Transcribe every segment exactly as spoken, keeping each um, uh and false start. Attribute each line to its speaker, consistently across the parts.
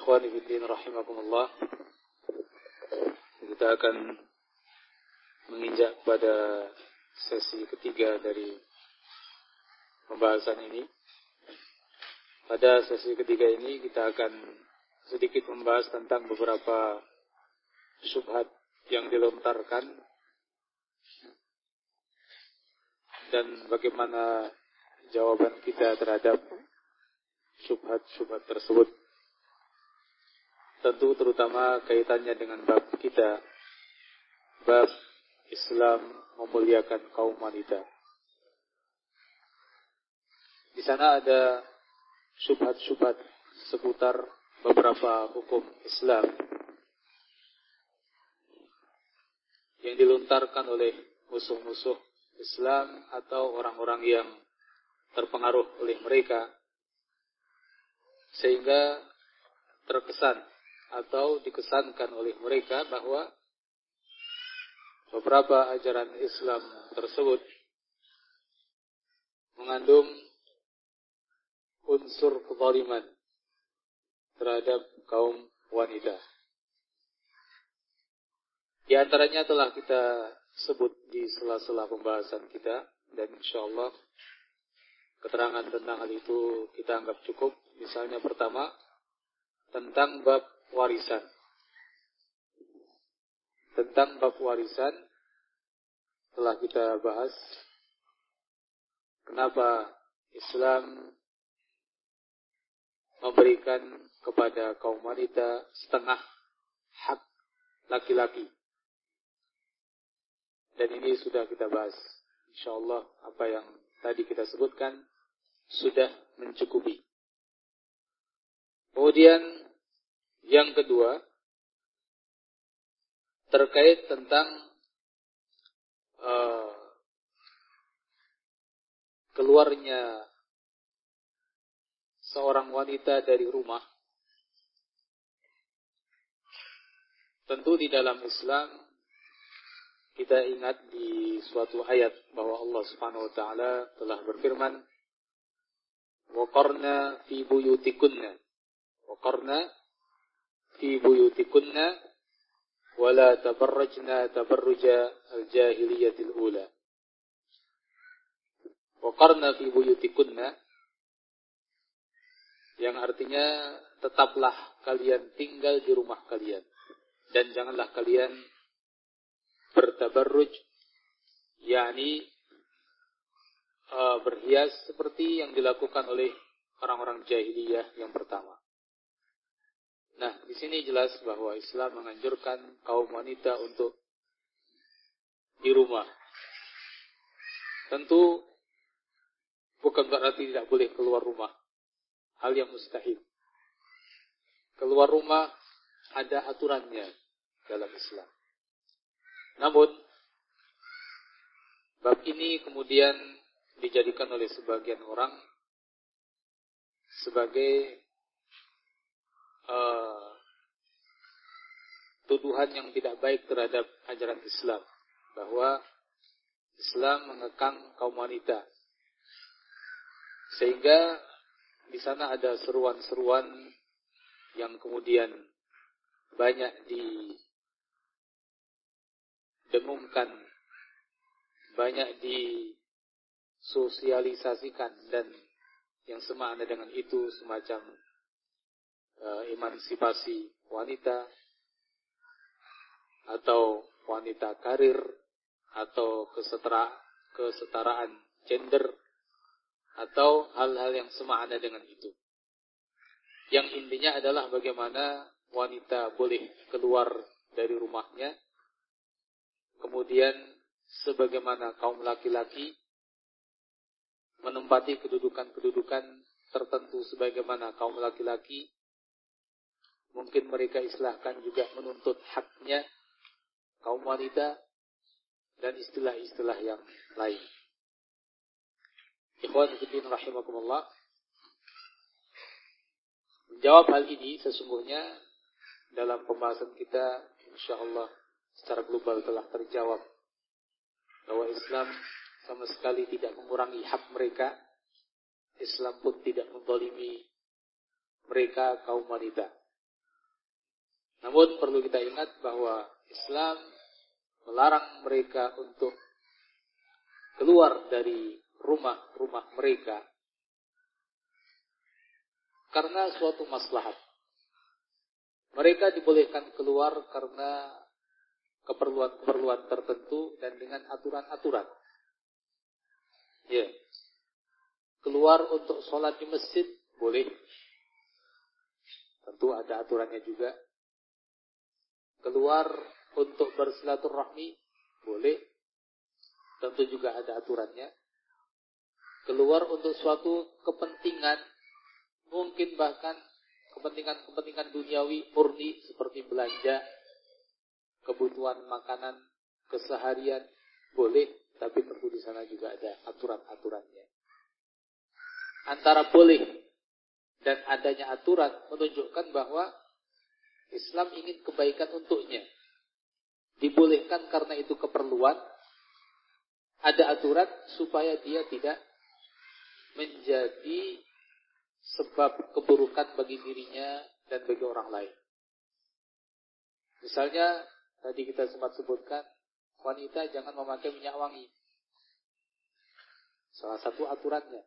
Speaker 1: Ikhwani fiddin rahimakumullah. Kita akan menginjak pada sesi ketiga dari pembahasan ini. Pada sesi ketiga ini kita akan sedikit membahas tentang beberapa syubhat yang dilontarkan dan bagaimana jawaban kita terhadap syubhat-syubhat tersebut. Tentu terutama kaitannya dengan bab kita, bab Islam memuliakan kaum wanita. Di sana ada syubhat-syubhat seputar beberapa hukum Islam yang dilontarkan oleh musuh-musuh Islam atau orang-orang yang terpengaruh oleh mereka, sehingga terkesan atau dikesankan oleh mereka bahwa beberapa ajaran Islam tersebut mengandung unsur kezaliman terhadap kaum wanita. Di antaranya telah kita sebut di sela-sela pembahasan kita, dan insyaallah keterangan tentang hal itu kita anggap cukup. Misalnya pertama, tentang bab warisan. Tentang bab warisan telah kita bahas kenapa Islam memberikan kepada kaum wanita setengah hak laki-laki. Dan ini sudah kita bahas. Insyaallah apa yang tadi kita sebutkan sudah mencukupi. Kemudian yang kedua, terkait tentang uh, keluarnya seorang wanita dari rumah. Tentu di dalam Islam kita ingat di suatu ayat bahwa Allah Subhanahu wa taala telah berfirman, "Waqarna fi buyutikunna waqarna fi buyutikunna wa la tabarrajna tabarruja al-jahiliyatil ula." Waqarna fi buyutikunna, yang artinya tetaplah kalian tinggal di rumah kalian dan janganlah kalian bertabarruj, yakni uh, berhias seperti yang dilakukan oleh orang-orang jahiliyah yang pertama. Nah, di sini jelas bahwa Islam menganjurkan kaum wanita untuk di rumah. Tentu bukan berarti tidak boleh keluar rumah, hal yang mustahil. Keluar rumah ada aturannya dalam Islam. Namun, bab ini kemudian dijadikan oleh sebagian orang sebagai uh, tuduhan yang tidak baik terhadap ajaran Islam, bahwa Islam mengekang kaum wanita, sehingga di sana ada seruan-seruan yang kemudian banyak didengungkan, banyak disosialisasikan, dan yang semakna dengan itu semacam uh, emansipasi wanita atau wanita karir atau kesetara, kesetaraan gender atau hal-hal yang semakna dengan itu. Yang intinya adalah bagaimana wanita boleh keluar dari rumahnya, kemudian sebagaimana kaum laki-laki menempati kedudukan-kedudukan tertentu sebagaimana kaum laki-laki, mungkin mereka istilahkan juga menuntut haknya kaum wanita, dan istilah-istilah yang lain. Ikhwan fillah rahimakumullah. Menjawab hal ini sesungguhnya dalam pembahasan kita insyaallah secara global telah terjawab bahwa Islam sama sekali tidak mengurangi hak mereka. Islam pun tidak menzalimi mereka kaum wanita. Namun perlu kita ingat bahwa Islam melarang mereka untuk keluar dari rumah-rumah mereka karena suatu maslahat. Mereka dibolehkan keluar karena keperluan-keperluan tertentu dan dengan aturan-aturan. Ya. Keluar untuk sholat di masjid boleh. Tentu ada aturannya juga. Keluar untuk bersilaturahmi boleh. Tentu juga ada aturannya. Keluar untuk suatu kepentingan, mungkin bahkan kepentingan-kepentingan duniawi murni seperti belanja, kebutuhan makanan, keseharian boleh, tapi tentu di sana juga ada aturan-aturannya. Antara boleh dan adanya aturan menunjukkan bahwa Islam ingin kebaikan untuknya. Dibolehkan karena itu keperluan, ada aturan supaya dia tidak menjadi sebab keburukan bagi dirinya dan bagi orang lain. Misalnya, tadi kita sempat sebutkan, wanita jangan memakai minyak wangi. Salah satu aturannya.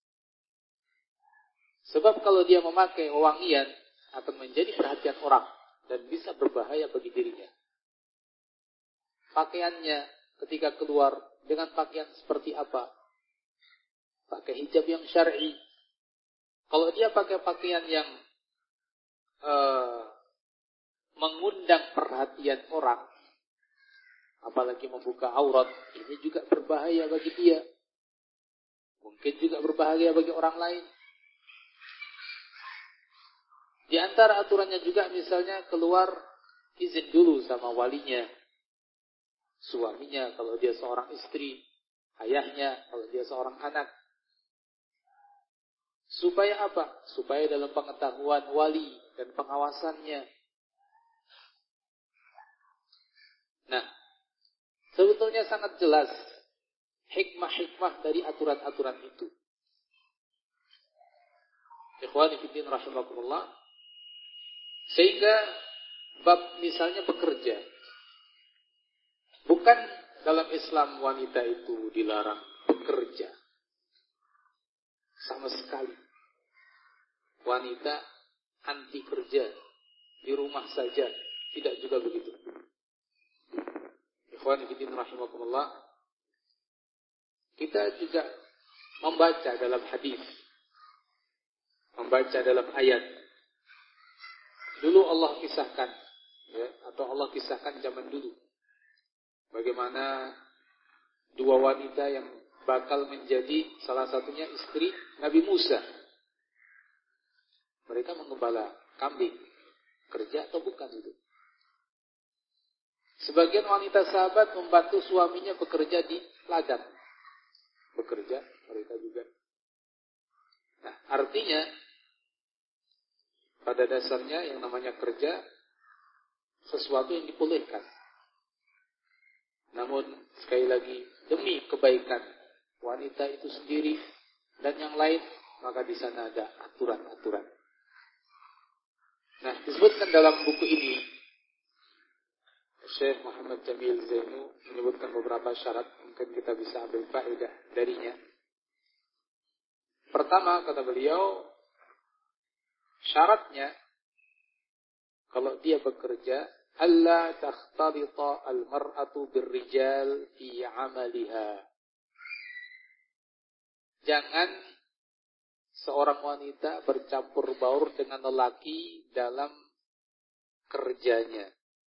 Speaker 1: Sebab kalau dia memakai wangian, akan menjadi perhatian orang dan bisa berbahaya bagi dirinya. Pakaiannya ketika keluar dengan pakaian seperti apa? Pakai hijab yang syar'i. Kalau dia pakai pakaian yang uh, mengundang perhatian orang, apalagi membuka aurat, ini juga berbahaya bagi dia. Mungkin juga berbahaya bagi orang lain. Di antara aturannya juga misalnya keluar izin dulu sama walinya, suaminya kalau dia seorang istri, ayahnya kalau dia seorang anak. Supaya apa? Supaya dalam pengetahuan wali dan pengawasannya. Nah, sebetulnya sangat jelas hikmah-hikmah dari aturan-aturan itu. Ikhwani fillah rahimakumullah. Sehingga bab misalnya bekerja. Bukan dalam Islam wanita itu dilarang bekerja. Sama sekali. Wanita anti kerja, di rumah saja, tidak juga begitu. Ikhwan fillah rahimakumullah. Kita juga membaca dalam hadis, membaca dalam ayat. Dulu Allah kisahkan, ya, atau Allah kisahkan zaman dulu, bagaimana dua wanita yang bakal menjadi salah satunya istri Nabi Musa. Mereka mengembala kambing. Kerja atau bukan itu? Sebagian wanita sahabat membantu suaminya bekerja di ladang. Bekerja, mereka juga. Nah, artinya, pada dasarnya yang namanya kerja, sesuatu yang dibolehkan. Namun, sekali lagi, demi kebaikan wanita itu sendiri dan yang lain, maka di sana ada aturan-aturan. Nah, disebutkan dalam buku ini, Syekh Muhammad Jamil Zainu menyebutkan beberapa syarat, mungkin kita bisa ambil faedah darinya. Pertama, kata beliau, syaratnya, kalau dia bekerja, alla takhtalita al-mar'atu birrijal fi 'amaliha. Jangan seorang wanita bercampur baur dengan lelaki dalam kerjanya.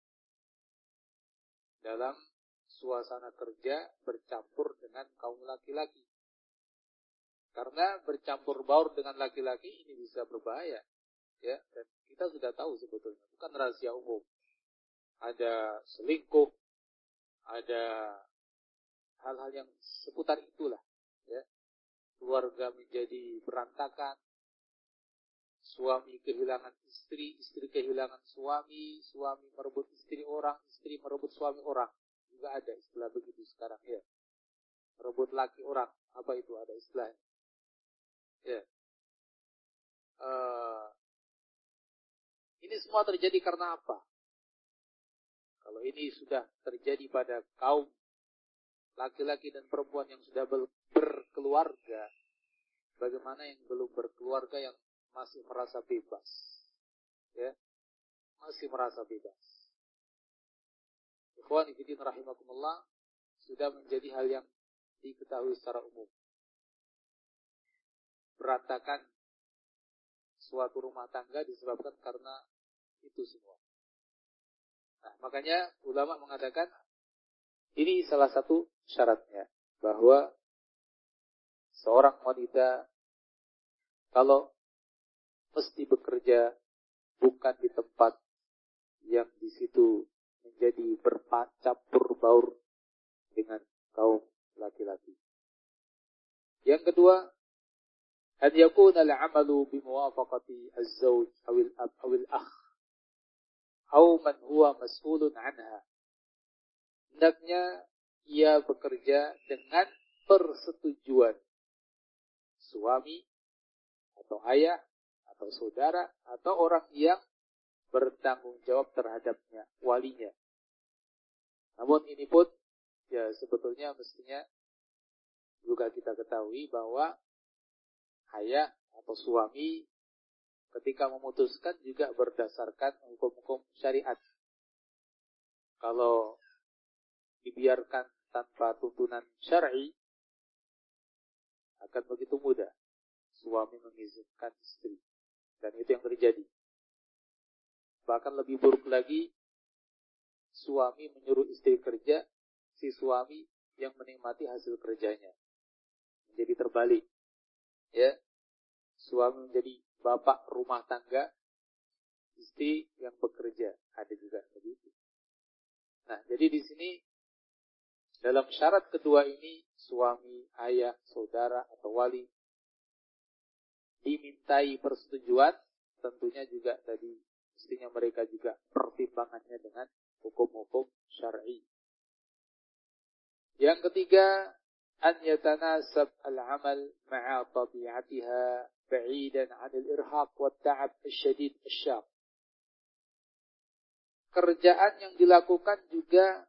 Speaker 1: Dalam suasana kerja bercampur dengan kaum laki-laki. Karena bercampur baur dengan laki-laki ini bisa berbahaya. Ya, dan kita sudah tahu sebetulnya, bukan rahasia umum. Ada selingkuh, ada hal-hal yang seputar itulah, ya. Keluarga menjadi berantakan, suami kehilangan istri, istri kehilangan suami, suami merebut istri orang, istri merebut suami orang. Juga ada istilah begitu sekarang, ya. Merebut laki orang, apa itu ada istilahnya? Ya. Uh, ini semua terjadi karena apa? Kalau ini sudah terjadi pada kaum laki-laki dan perempuan yang sudah berkeluarga, bagaimana yang belum berkeluarga yang masih merasa bebas? Ya, masih merasa bebas. Ikhwan fillah rahimakumullah, sudah menjadi hal yang diketahui secara umum. Berantakan suatu rumah tangga disebabkan karena itu semua. Nah, makanya ulama mengatakan ini salah satu syaratnya, bahwa seorang wanita kalau mesti bekerja bukan di tempat yang di situ menjadi bercampur baur dengan kaum laki-laki. Yang kedua, an yakuna al-'amalu bi muwafaqati az-zawj aw al-ab aw al-akh aw man huwa mas'ulun 'anha. Hendaknya ia bekerja dengan persetujuan suami atau ayah atau saudara atau orang yang bertanggung jawab terhadapnya, walinya. Namun ini pun ya sebetulnya mestinya juga kita ketahui bahwa ayah atau suami ketika memutuskan juga berdasarkan hukum-hukum syariat. Kalau dibiarkan tanpa tuntunan syar'i, akan begitu mudah suami mengizinkan istri. Dan itu yang terjadi. Bahkan lebih buruk lagi, suami menyuruh istri kerja, si suami yang menikmati hasil kerjanya. Menjadi terbalik. Ya, suami menjadi bapak rumah tangga, istri yang bekerja. Ada juga begitu. Nah, jadi di sini dalam syarat kedua ini, suami, ayah, saudara, atau wali dimintai persetujuan, tentunya juga tadi mestinya mereka juga pertimbangannya dengan hukum-hukum syar'i. Yang ketiga, an yatanasab al-amal ma'a tabi'atiha ba'idan 'anil irhaq wa ta'ab asyadid asyaq. Kerjaan yang dilakukan juga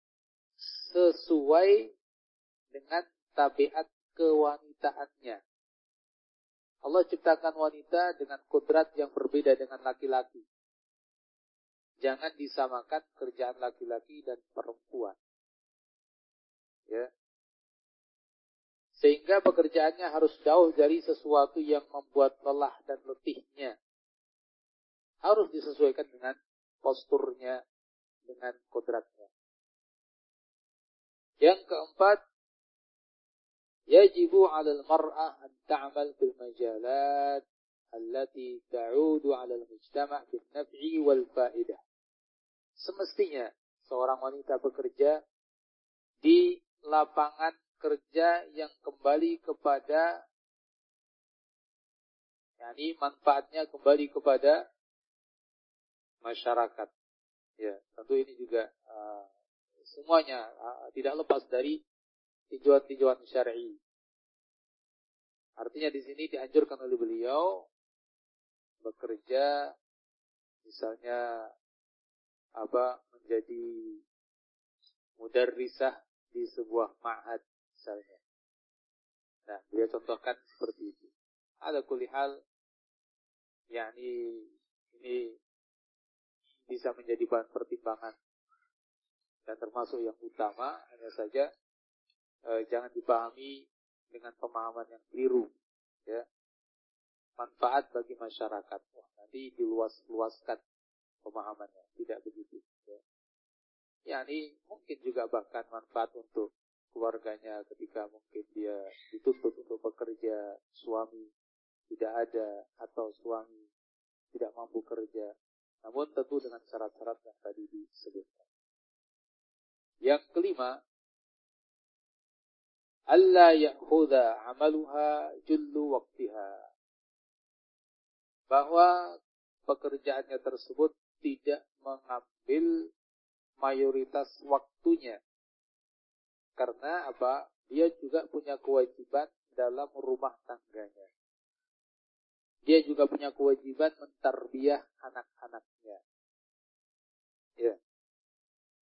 Speaker 1: sesuai dengan tabiat kewanitaannya. Allah ciptakan wanita dengan kodrat yang berbeda dengan laki-laki. Jangan disamakan kerjaan laki-laki dan perempuan. Ya. Sehingga pekerjaannya harus jauh dari sesuatu yang membuat lelah dan letihnya. Harus disesuaikan dengan posturnya, dengan kodratnya. Yang keempat, yajibu 'ala al-mar'ah an ta'mal bil majalat allati ta'udu 'ala al-mujtama' bin naf'i wal fa'idah. Semestinya seorang wanita bekerja di lapangan kerja yang kembali kepada, yakni manfaatnya kembali kepada masyarakat. Ya, tentu ini juga uh, semuanya uh, tidak lepas dari tinjauan-tinjauan syar'i. Artinya di sini dianjurkan oleh beliau bekerja misalnya apa menjadi mudarrisah di sebuah ma'had misalnya. Nah, beliau contohkan seperti itu. Ala kulli hal, yakni ini bisa menjadi bahan pertimbangan dan termasuk yang utama, hanya saja eh, jangan dipahami dengan pemahaman yang keliru, ya. Manfaat bagi masyarakat, wah, nanti diluas-luaskan pemahamannya, tidak begitu, ya. Yani mungkin juga bahkan manfaat untuk keluarganya ketika mungkin dia dituntut untuk bekerja, suami tidak ada atau suami tidak mampu kerja, namun tentu dengan syarat-syarat yang tadi disebutkan. Yang kelima, alla ya'khudha 'amaluha jullu waqtiha. Bahwa pekerjaannya tersebut tidak mengambil mayoritas waktunya. Karena apa? Dia juga punya kewajiban dalam rumah tangganya. Dia juga punya kewajiban mentarbiyah anak-anaknya. Ya.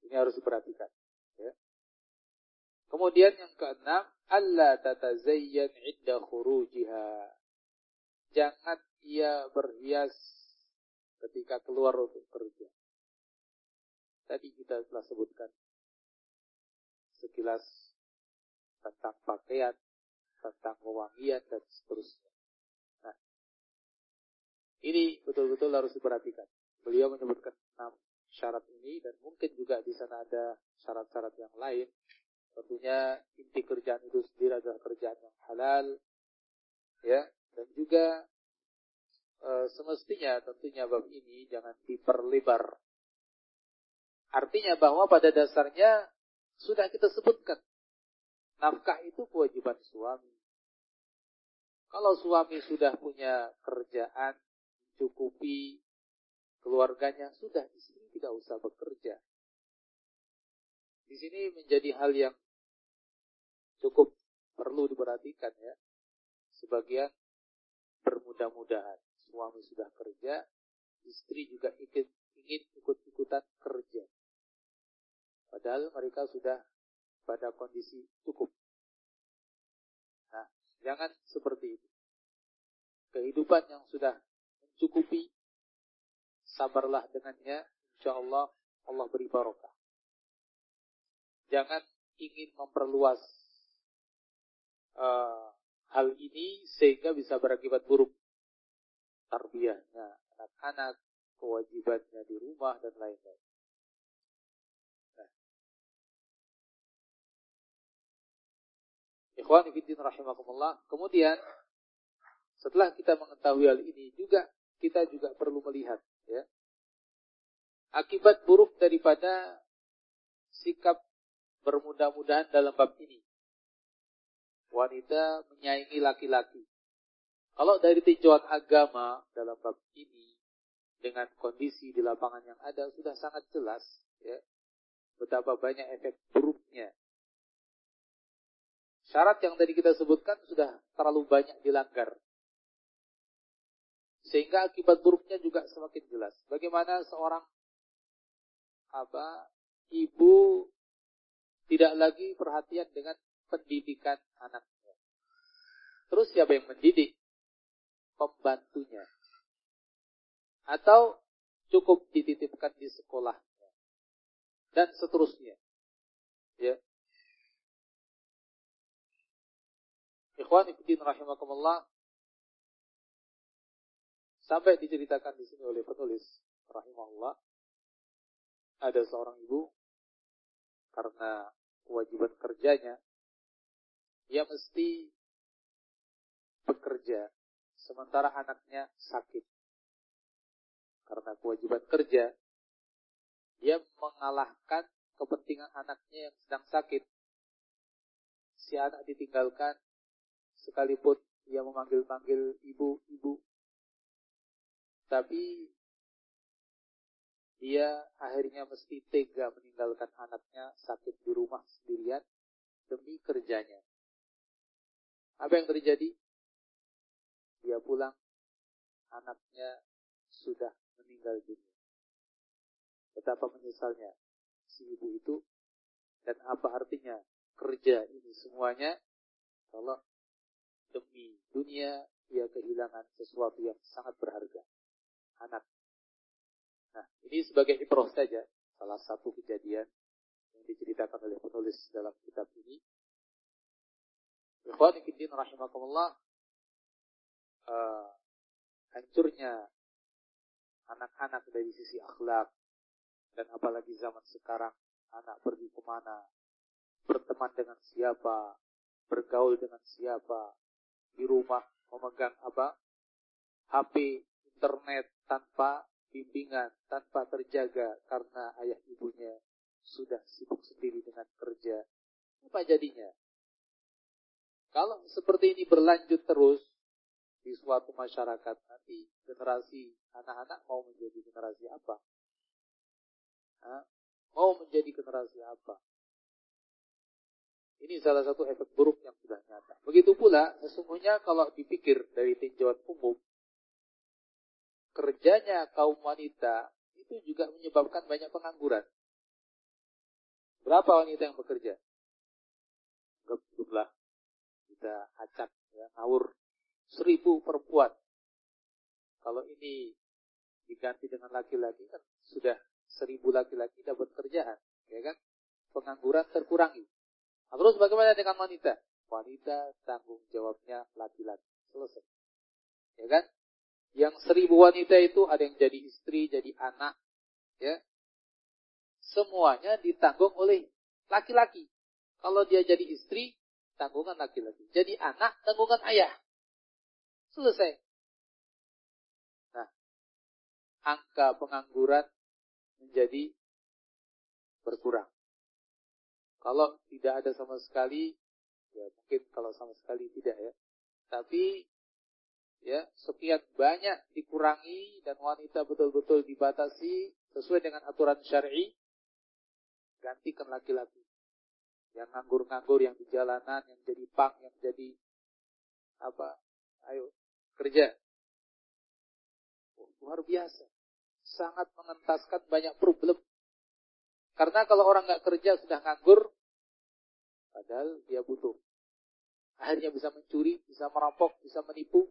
Speaker 1: Ini harus diperhatikan. Ya. Kemudian yang keenam, alla tatazayyan 'inda khurujiha. Jangan ia berhias ketika keluar untuk kerja. Tadi kita telah sebutkan sekilas tentang pakaian, tentang wewangian, dan seterusnya. Nah, ini betul-betul harus diperhatikan. Beliau menyebutkan enam syarat ini, dan mungkin juga di sana ada syarat-syarat yang lain. Tentunya inti kerjaan itu sendiri adalah kerjaan yang halal, ya, dan juga e, semestinya tentunya bab ini jangan diperlebar. Artinya bahwa pada dasarnya sudah kita sebutkan, nafkah itu kewajiban suami. Kalau suami sudah punya kerjaan, mencukupi keluarganya, sudah istri tidak usah bekerja. Di sini menjadi hal yang cukup perlu diperhatikan, ya. Sebagian bermudah-mudahan suami sudah kerja, istri juga ingin, ingin ikut-ikutan kerja. Padahal mereka sudah pada kondisi cukup. Nah, jangan seperti itu. Kehidupan yang sudah mencukupi, sabarlah dengannya, insya Allah Allah beri barokah. Jangan ingin memperluas uh, hal ini sehingga bisa berakibat buruk. Tarbiyahnya anak-anak, kewajibannya di rumah, dan lain-lain. Nah. Ikhwan fillah rahimakumullah. Kemudian setelah kita mengetahui hal ini juga, kita juga perlu melihat, ya, akibat buruk daripada sikap bermudah-mudahan dalam bab ini. Wanita menyaingi laki-laki. Kalau dari tinjauan agama dalam bab ini, dengan kondisi di lapangan yang ada, sudah sangat jelas, ya, betapa banyak efek buruknya. Syarat yang tadi kita sebutkan sudah terlalu banyak dilanggar. Sehingga akibat buruknya juga semakin jelas. Bagaimana seorang apa ibu tidak lagi perhatian dengan pendidikan anaknya. Terus siapa yang mendidik? Pembantunya. Atau cukup dititipkan di sekolahnya. Dan seterusnya. Ya. Ikhwan fillah rahimakumullah. Sampai diceritakan di sini oleh penulis rahimahullah, ada seorang ibu karena kewajiban kerjanya, dia mesti bekerja sementara anaknya sakit. Karena kewajiban kerja, dia mengalahkan kepentingan anaknya yang sedang sakit. Si anak ditinggalkan, sekalipun dia memanggil-manggil ibu, ibu. Tapi dia akhirnya mesti tega meninggalkan anaknya sakit di rumah sendirian demi kerjanya. Apa yang terjadi? Dia pulang, anaknya sudah meninggal dunia. Betapa menyesalnya si ibu itu, dan apa artinya kerja ini semuanya kalau demi dunia dia kehilangan sesuatu yang sangat berharga. Anak. Nah, ini sebagai ibrah saja, salah satu kejadian yang diceritakan oleh penulis dalam kitab ini. Ikhwan fillah rahimakumullah, uh, hancurnya anak-anak dari sisi akhlak, dan apalagi zaman sekarang, anak pergi kemana, berteman dengan siapa, bergaul dengan siapa, di rumah memegang apa, H P, internet, tanpa bimbingan, tanpa terjaga karena ayah ibunya sudah sibuk sendiri dengan kerja. Apa jadinya? Kalau seperti ini berlanjut terus di suatu masyarakat, nanti generasi anak-anak mau menjadi generasi apa? Hah? Mau menjadi generasi apa? Ini salah satu efek buruk yang sudah nyata. Begitu pula, sesungguhnya kalau dipikir dari tinjauan umum, kerjanya kaum wanita itu juga menyebabkan banyak pengangguran. Berapa wanita yang bekerja? Jumlah kita acak, ya, ngawur seribu perempuan. Kalau ini diganti dengan laki-laki kan sudah seribu laki-laki dapat kerjaan, ya kan? Pengangguran terkurangi. Nah, terus bagaimana dengan wanita? Wanita tanggung jawabnya laki-laki. Selesai. Ya kan? Yang seribu wanita itu ada yang jadi istri, jadi anak, ya. Semuanya ditanggung oleh laki-laki. Kalau dia jadi istri, tanggungan laki-laki. Jadi anak, tanggungan ayah. Selesai. Nah, angka pengangguran menjadi berkurang. Kalau tidak ada sama sekali, ya mungkin kalau sama sekali tidak ya. Tapi ya sekian banyak dikurangi dan wanita betul-betul dibatasi sesuai dengan aturan syar'i, gantikan laki-laki. Yang nganggur-nganggur, yang di jalanan, yang jadi pang, yang jadi apa? Ayo kerja. Oh, luar biasa. Sangat mengentaskan banyak problem. Karena kalau orang nggak kerja sudah nganggur, padahal dia butuh. Akhirnya bisa mencuri, bisa merampok, bisa menipu,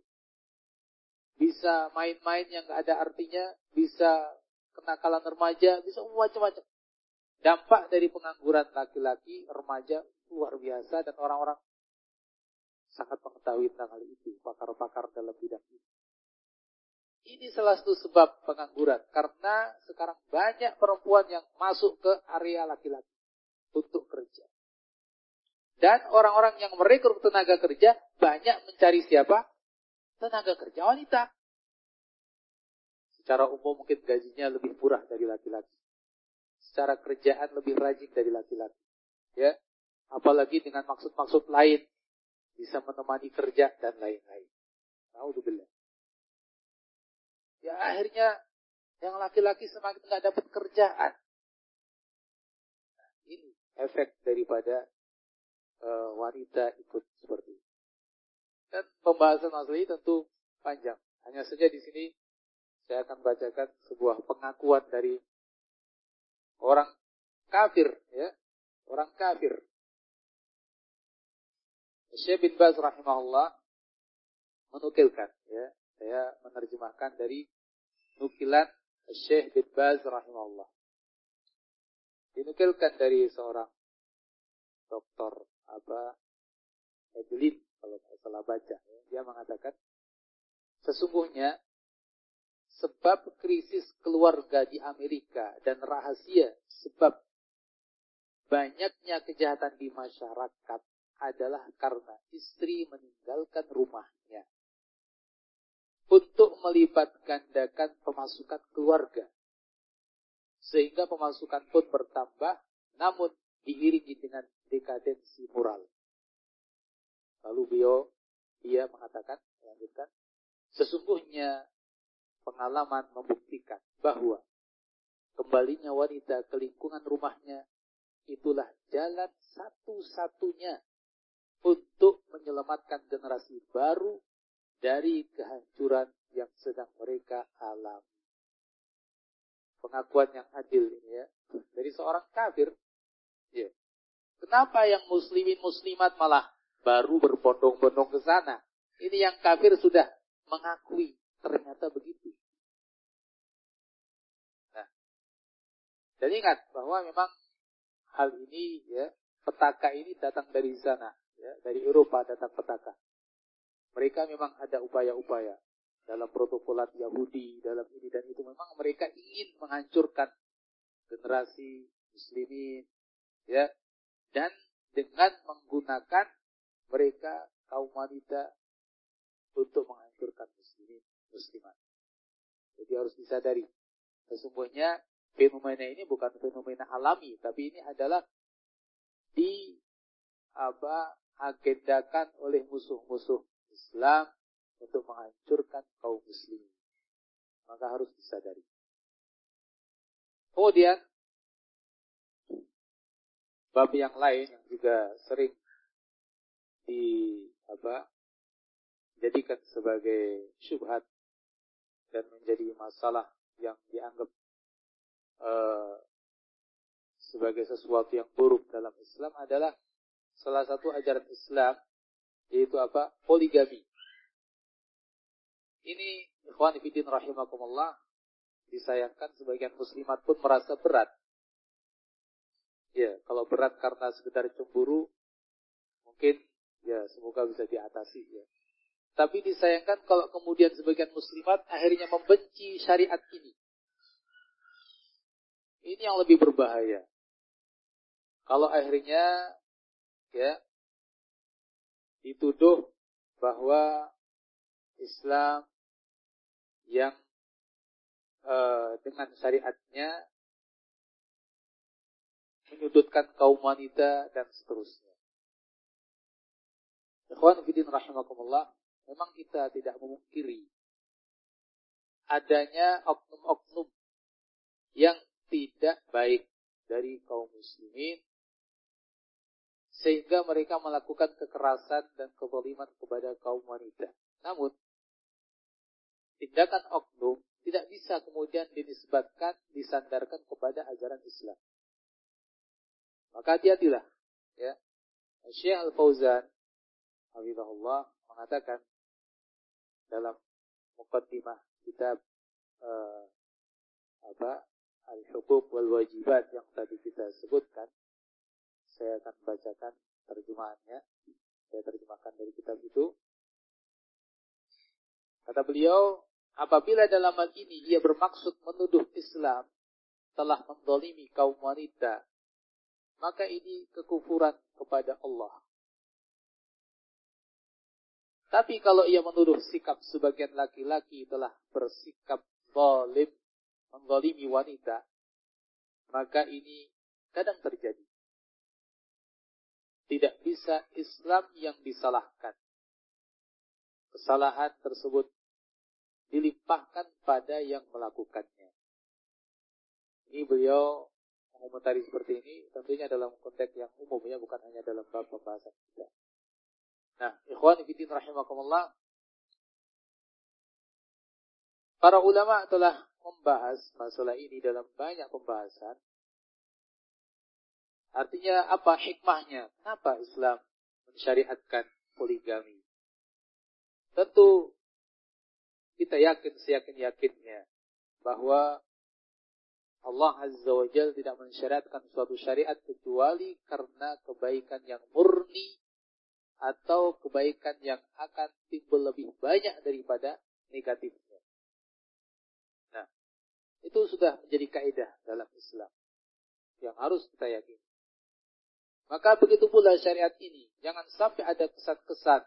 Speaker 1: bisa main-main yang nggak ada artinya, bisa kenakalan remaja, bisa macam-macam. Dampak dari pengangguran laki-laki, remaja luar biasa dan orang-orang sangat mengetahui tentang hal itu, pakar-pakar dalam bidang ini. Ini salah satu sebab pengangguran karena sekarang banyak perempuan yang masuk ke area laki-laki untuk kerja. Dan orang-orang yang merekrut tenaga kerja banyak mencari siapa? Tenaga kerja wanita. Secara umum mungkin gajinya lebih murah dari laki-laki. Secara kerjaan lebih rajin dari laki-laki. Ya, apalagi dengan maksud-maksud lain, bisa menemani kerja dan lain-lain. Alhamdulillah. Ya akhirnya yang laki-laki semakin nggak dapat kerjaan. Nah, ini efek daripada uh, wanita ikut seperti itu. Dan pembahasan masalah ini tentu panjang. Hanya saja di sini saya akan bacakan sebuah pengakuan dari orang kafir, ya, orang kafir. Syekh bin Baz rahimahullah menukilkan, ya, saya menerjemahkan dari nukilan Syekh bin Baz rahimahullah. Dinukilkan dari seorang doktor apa Evelyn kalau saya salah baca, ya. Dia mengatakan sesungguhnya sebab krisis keluarga di Amerika dan rahasia sebab banyaknya kejahatan di masyarakat adalah karena istri meninggalkan rumahnya untuk melipat gandakan pemasukan keluarga. Sehingga pemasukan pun bertambah, namun diiringi dengan dekadensi moral. Lalu beliau, dia mengatakan, melanjutkan, sesungguhnya pengalaman membuktikan bahwa kembalinya wanita ke lingkungan rumahnya itulah jalan satu-satunya untuk menyelamatkan generasi baru dari kehancuran yang sedang mereka alami. Pengakuan yang adil ini, ya, dari seorang kafir. Ya. Kenapa yang muslimin muslimat malah baru berbondong-bondong ke sana? Ini yang kafir sudah mengakui ternyata begitu. Nah, dan ingat bahwa memang hal ini, ya, petaka ini datang dari sana, ya, dari Eropa datang petaka. Mereka memang ada upaya-upaya dalam protokolat Yahudi, dalam ini dan itu. Memang mereka ingin menghancurkan generasi muslimin, ya, dan dengan menggunakan mereka kaum wanita untuk menghancurkan muslimin, muslimat. Jadi harus disadari, sesungguhnya fenomena ini bukan fenomena alami, tapi ini adalah di apa agendakan oleh musuh-musuh Islam untuk menghancurkan kaum muslimin. Maka harus disadari. Kemudian bab yang lain yang juga sering di apa jadikan sebagai syubhat dan menjadi masalah yang dianggap uh, sebagai sesuatu yang buruk dalam Islam adalah salah satu ajaran Islam, yaitu apa? Poligami. Ini ikhwan fillah rahimakumullah, disayangkan sebagian muslimat pun merasa berat. Ya, kalau berat karena sekedar cemburu, mungkin ya semoga bisa diatasi ya. Tapi disayangkan kalau kemudian sebagian muslimat akhirnya membenci syariat ini. Ini yang lebih berbahaya. Kalau akhirnya ya dituduh bahwa Islam yang uh, dengan syariatnya menyudutkan kaum wanita dan seterusnya. Ikhwan fillah rahimakumullah, memang kita tidak memungkiri adanya oknum-oknum yang tidak baik dari kaum muslimin sehingga mereka melakukan kekerasan dan kezaliman kepada kaum wanita. Namun tindakan oknum tidak bisa kemudian dinisbatkan, disandarkan kepada ajaran Islam. Maka hati-hatilah ya. Syekh Al-Fauzan hafizahullah mengatakan dalam muqaddimah kitab uh, apa Al-Huquq wal Wajibat yang tadi kita sebutkan, saya akan bacakan terjemahannya. Saya terjemahkan dari kitab itu. Kata beliau, apabila dalam hal ini ia bermaksud menuduh Islam telah menzalimi kaum wanita, maka ini kekufuran kepada Allah. Tapi kalau ia menuduh sikap sebagian laki-laki telah bersikap zalim, menzalimi wanita, maka ini kadang terjadi. Tidak bisa Islam yang disalahkan. Kesalahan tersebut dilimpahkan pada yang melakukannya. Ini beliau mengomentari seperti ini tentunya dalam konteks yang umum ya, bukan hanya dalam bab pembahasan kita. Nah, ikhwan fillah rahimakumullah, para ulama telah membahas masalah ini dalam banyak pembahasan. Artinya apa hikmahnya? Kenapa Islam mensyariatkan poligami? Tentu kita yakin seyakin-yakinnya bahwa Allah Azza wa Jalla tidak mensyariatkan suatu syariat kecuali karena kebaikan yang murni atau kebaikan yang akan timbul lebih banyak daripada negatifnya. Nah, itu sudah menjadi kaidah dalam Islam yang harus kita yakini. Maka begitu pula syariat ini, jangan sampai ada kesan-kesan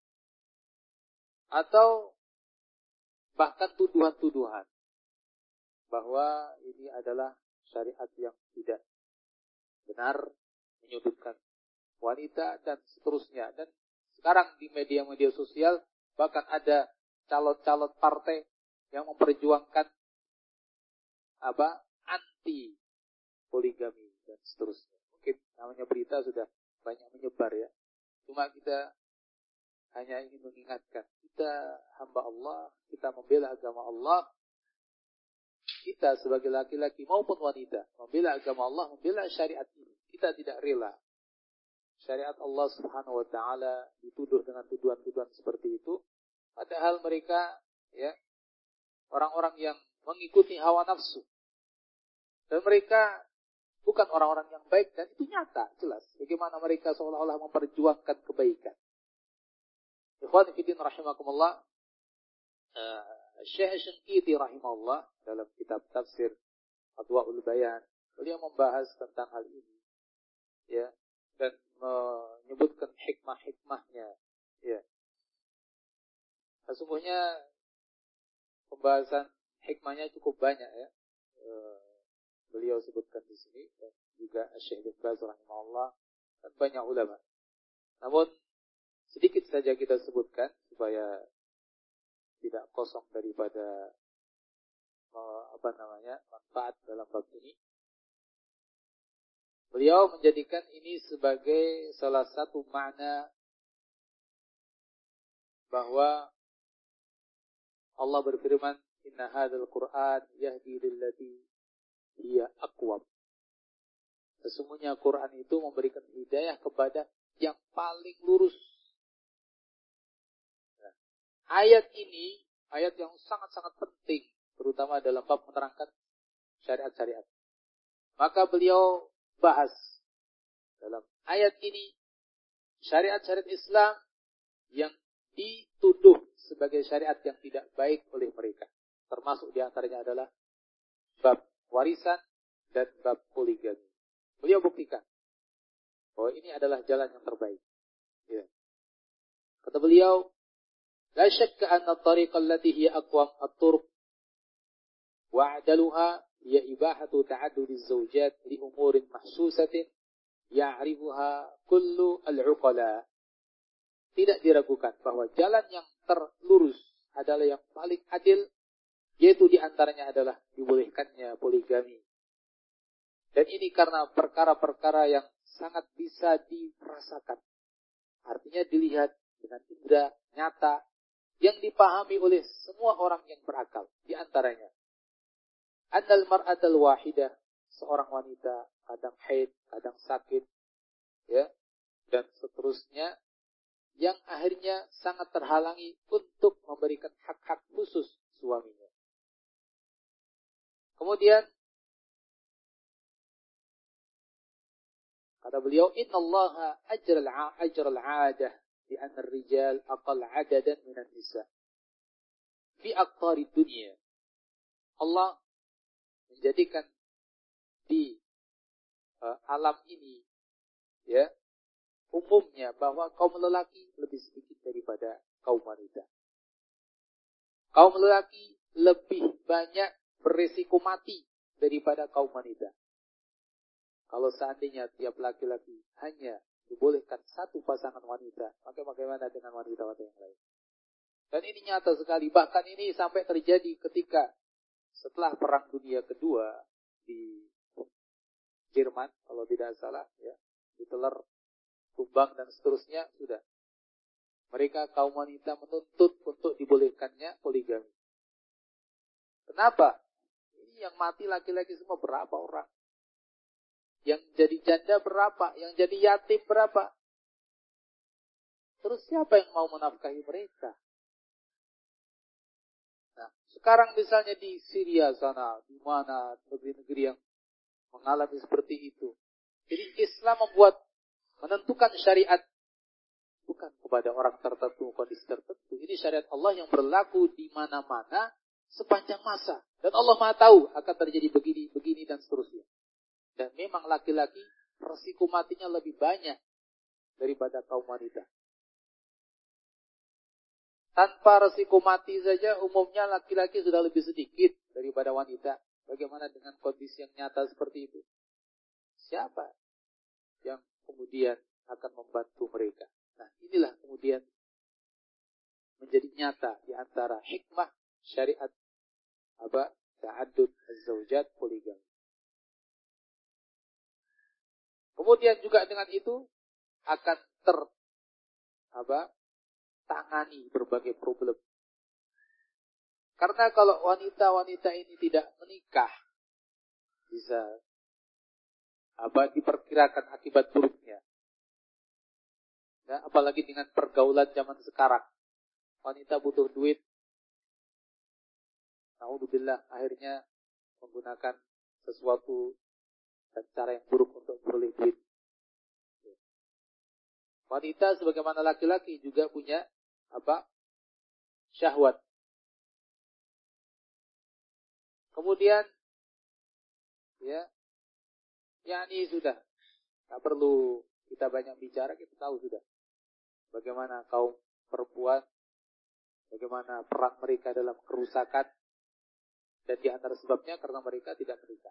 Speaker 1: atau bahkan tuduhan-tuduhan bahwa ini adalah syariat yang tidak benar, menyudutkan wanita dan seterusnya. Dan sekarang di media-media sosial bahkan ada calon-calon partai yang memperjuangkan apa anti poligami dan seterusnya. Mungkin namanya berita sudah banyak menyebar ya. Cuma kita hanya ingin mengingatkan, kita hamba Allah, kita membela agama Allah, kita sebagai laki-laki maupun wanita membela agama Allah, membela syariat ini. Kita tidak rela syariat Allah Subhanahu wa taala dituduh dengan tuduhan-tuduhan seperti itu, padahal mereka ya orang-orang yang mengikuti hawa nafsu. Dan mereka bukan orang-orang yang baik, dan itu nyata, jelas bagaimana mereka seolah-olah memperjuangkan kebaikan. Ikhwan fillah rahimakumullah, uh, Syekh Syinqiti rahimahullah dalam kitab tafsir Adwaul Bayan, beliau membahas tentang hal ini ya, dan menyebutkan hikmah-hikmahnya ya. Sesungguhnya pembahasan hikmahnya cukup banyak ya. Uh, beliau sebutkan di sini, dan juga Syekh Bin Baz rahimahullah dan banyak ulama. Namun sedikit saja kita sebutkan supaya tidak kosong daripada apa namanya manfaat dalam bab ini. Beliau menjadikan ini sebagai salah satu makna bahwa Allah berfirman, Inna hadzal Qur'an yahdi lillati hiya aqwam. Sesungguhnya Quran itu memberikan hidayah kepada yang paling lurus. Nah, ayat ini, ayat yang sangat-sangat penting, terutama dalam bab menerangkan syariat-syariat. Maka beliau bahas dalam ayat ini syariat-syariat Islam yang dituduh sebagai syariat yang tidak baik oleh mereka. Termasuk diantaranya adalah bab warisan dan bab poligami. Beliau buktikan bahwa ini adalah jalan yang terbaik. Ya. Kata beliau, la syakka anna at-tariqa allati hiya aqwam at-turuq wa a'daluha hiya ibahatu ta'addud az-zawjat li umurin mahsusatin ya'rifuha kullu al-'uqala. Tidak diragukan bahwa jalan yang terlurus adalah yang paling adil, yaitu diantaranya adalah dibolehkannya poligami. Dan ini karena perkara-perkara yang sangat bisa dirasakan. Artinya dilihat dengan indera nyata yang dipahami oleh semua orang yang berakal. Di antaranya, annal mar'atal wahidah, seorang wanita kadang haid, kadang sakit, ya, dan seterusnya, yang akhirnya sangat terhalangi untuk memberikan hak-hak khusus suaminya. Kemudian kata beliau, innallaha ajral ajral 'adah bi anna ar-rijal aqall 'adadan min an-nisa fi aqtari dunya. Allah menjadikan di uh, alam ini, ya, umumnya bahwa kaum lelaki lebih sedikit daripada kaum wanita. Kaum lelaki lebih banyak berisiko mati daripada kaum wanita. Kalau seandainya tiap laki-laki hanya dibolehkan satu pasangan wanita, maka bagaimana dengan wanita-wanita yang lain? Dan ini nyata sekali. Bahkan ini sampai terjadi ketika setelah Perang Dunia Kedua di Jerman, kalau tidak salah, ya, Hitler tumbang dan seterusnya, sudah. Mereka kaum wanita menuntut untuk dibolehkannya poligami. Kenapa? Ini yang mati laki-laki semua berapa orang? Yang jadi janda berapa? Yang jadi yatim berapa? Terus siapa yang mau menafkahi mereka? Nah, sekarang misalnya di Syria sana, di mana negeri-negeri yang mengalami seperti itu. Jadi Islam membuat, menentukan syariat bukan kepada orang tertentu, kondisi tertentu. Ini syariat Allah yang berlaku di mana-mana sepanjang masa. Dan Allah Maha tahu akan terjadi begini, begini, dan seterusnya. Dan memang laki-laki resiko matinya lebih banyak daripada kaum wanita. Tanpa resiko mati saja umumnya laki-laki sudah lebih sedikit daripada wanita. Bagaimana dengan kondisi yang nyata seperti itu? Siapa yang kemudian akan membantu mereka? Nah, inilah kemudian menjadi nyata di antara hikmah syariat apa? Ta'addud az-zawjat, poligami. Kemudian juga dengan itu akan ter apa? tangani berbagai problem. Karena kalau wanita-wanita ini tidak menikah, bisa apa diperkirakan akibat buruknya. Ya, apalagi dengan pergaulan zaman sekarang. Wanita butuh duit. Na'udzubillah, akhirnya menggunakan sesuatu dan cara yang buruk untuk memperoleh duit. Wanita sebagaimana laki-laki juga punya apa? Syahwat. Kemudian ya, ya ini sudah tak perlu kita banyak bicara, kita tahu sudah bagaimana kaum perempuan, bagaimana peran mereka dalam kerusakan, dan di antara sebabnya karena mereka tidak menikah.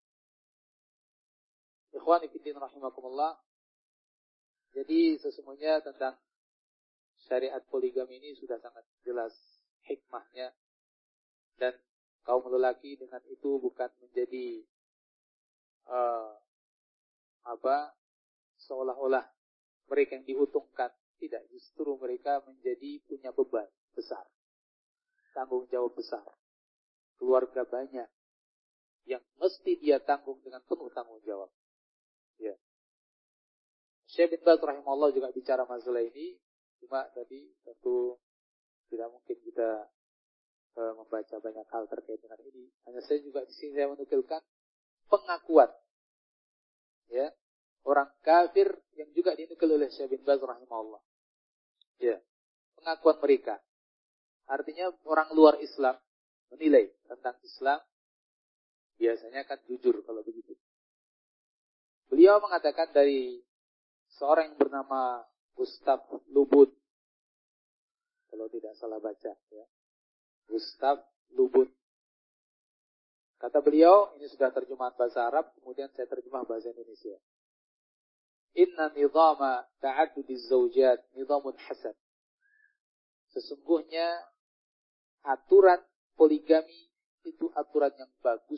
Speaker 1: Ikhwani fillah rahimakumullah. Jadi sesungguhnya tentang syariat poligami ini sudah sangat jelas hikmahnya, dan kaum lelaki dengan itu bukan menjadi uh, apa seolah-olah mereka yang diuntungkan. Tidak, justru mereka menjadi punya beban besar, tanggung jawab besar, keluarga banyak yang mesti dia tanggung dengan penuh tanggung jawab. Ya. Syekh bin Baz rahimahullah juga bicara masalah ini, cuma tadi tentu tidak mungkin kita uh, membaca banyak hal terkait dengan ini. Hanya saya juga di sini saya menukilkan pengakuan, ya, orang kafir yang juga dinukil oleh Syekh bin Baz rahimahullah. Ya, pengakuan mereka. Artinya orang luar Islam menilai tentang Islam biasanya kan jujur kalau begitu. Beliau mengatakan dari seorang yang bernama Gustav Lubut, kalau tidak salah baca, ya, Gustav Lubut. Kata beliau, ini sudah terjemahan bahasa Arab, kemudian saya terjemah bahasa Indonesia. Inna nizama ta'addudiz zawjat nizamun hasan. Sesungguhnya aturan poligami itu aturan yang bagus.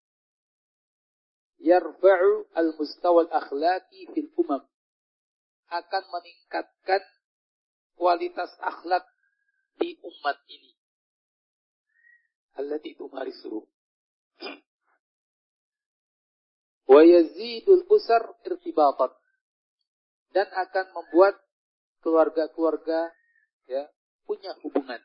Speaker 1: Yarfa'u al-mustawa al-akhlaqi fil umam. Akan meningkatkan kualitas akhlak di umat ini. Allati tumarisuhu. Wa yazidul usar irtibatan. Dan akan membuat keluarga-keluarga, ya, punya hubungan.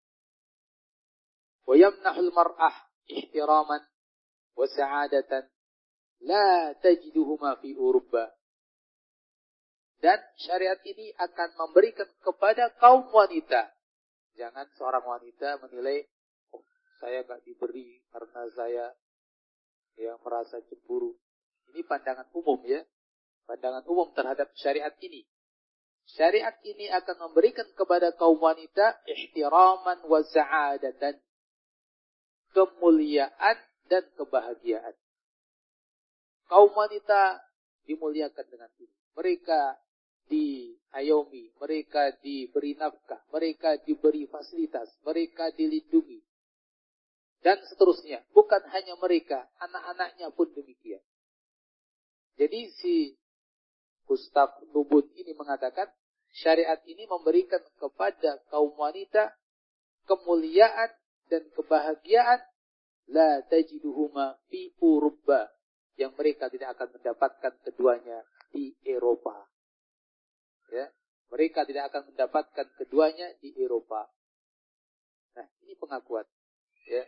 Speaker 1: Wa yamnahul mar'ah ihtiraman wa sa'adatan la tajiduhuma fi Urubba. Dan syariat ini akan memberikan kepada kaum wanita. Jangan seorang wanita menilai, oh, saya enggak diberi karena saya ya merasa cemburu. Ini pandangan umum, ya. Pandangan umum terhadap syariat ini. Syariat ini akan memberikan kepada kaum wanita ihtiraman wa sa'adatan. Kemuliaan dan kebahagiaan. Kaum wanita dimuliakan dengan ini. Mereka diayomi, mereka diberi nafkah, mereka diberi fasilitas, mereka dilindungi. Dan seterusnya. Bukan hanya mereka, anak-anaknya pun demikian. Jadi si Gustav Lubut ini mengatakan, syariat ini memberikan kepada kaum wanita kemuliaan dan kebahagiaan la tajiduhuma fi Urubba, yang mereka tidak akan mendapatkan keduanya di Eropa. Ya, mereka tidak akan mendapatkan keduanya di Eropa. Nah, ini pengakuan. Ya.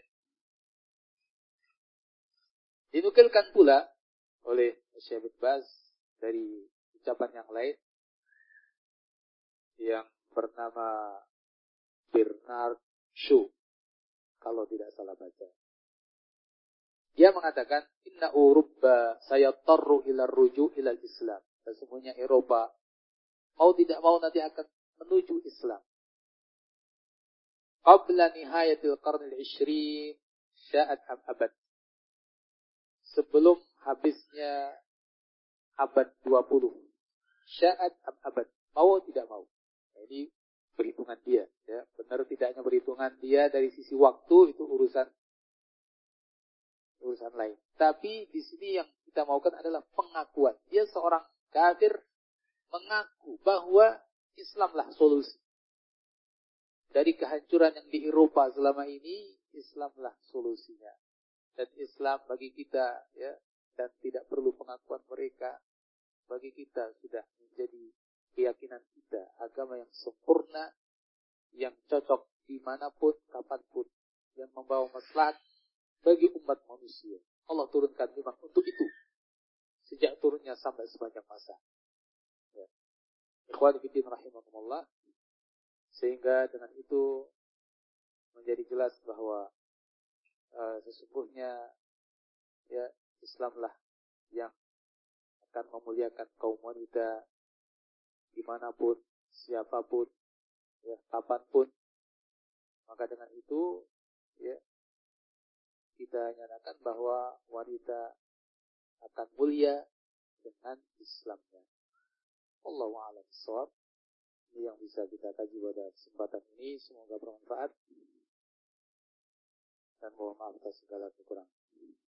Speaker 1: Dinukilkan pula oleh Syekh bin Baz dari ucapan yang lain yang bernama Bernard Shaw, kalau tidak salah baca. Dia mengatakan, inna Urubba sayatarru ila ruju' ila Islam. Sesungguhnya Eropa mau tidak mau nanti akan menuju Islam. Qabla nihayatil qarnil ishrin sya'at am abad. Sebelum habisnya abad dua puluh. Sya'at am abad. Mau tidak mau. Nah, ini perhitungan dia. Ya. Benar tidaknya perhitungan dia dari sisi waktu itu urusan urusan lain. Tapi di sini yang kita maukan adalah pengakuan. Dia seorang kafir mengaku bahwa Islamlah solusi. Dari kehancuran yang di Eropa selama ini, Islamlah solusinya. Dan Islam bagi kita, ya, dan tidak perlu pengakuan mereka, bagi kita sudah menjadi keyakinan kita, agama yang sempurna, yang cocok dimanapun, kapanpun, yang membawa maslahat bagi umat manusia. Allah turunkan memang untuk itu, sejak turunnya sampai sepanjang masa. Ya. Ikhwan fillah rahimakumullah, sehingga dengan itu menjadi jelas bahwa uh, sesungguhnya ya Islamlah yang akan memuliakan kaum wanita dimanapun, siapapun, ya kapanpun. Maka dengan itu ya kita nyatakan bahwa wanita akan mulia dengan Islamnya. Wallahu a'lam bishawab. Ini yang bisa kita kaji pada kesempatan ini. Semoga bermanfaat. Dan mohon maaf atas segala kekurangan.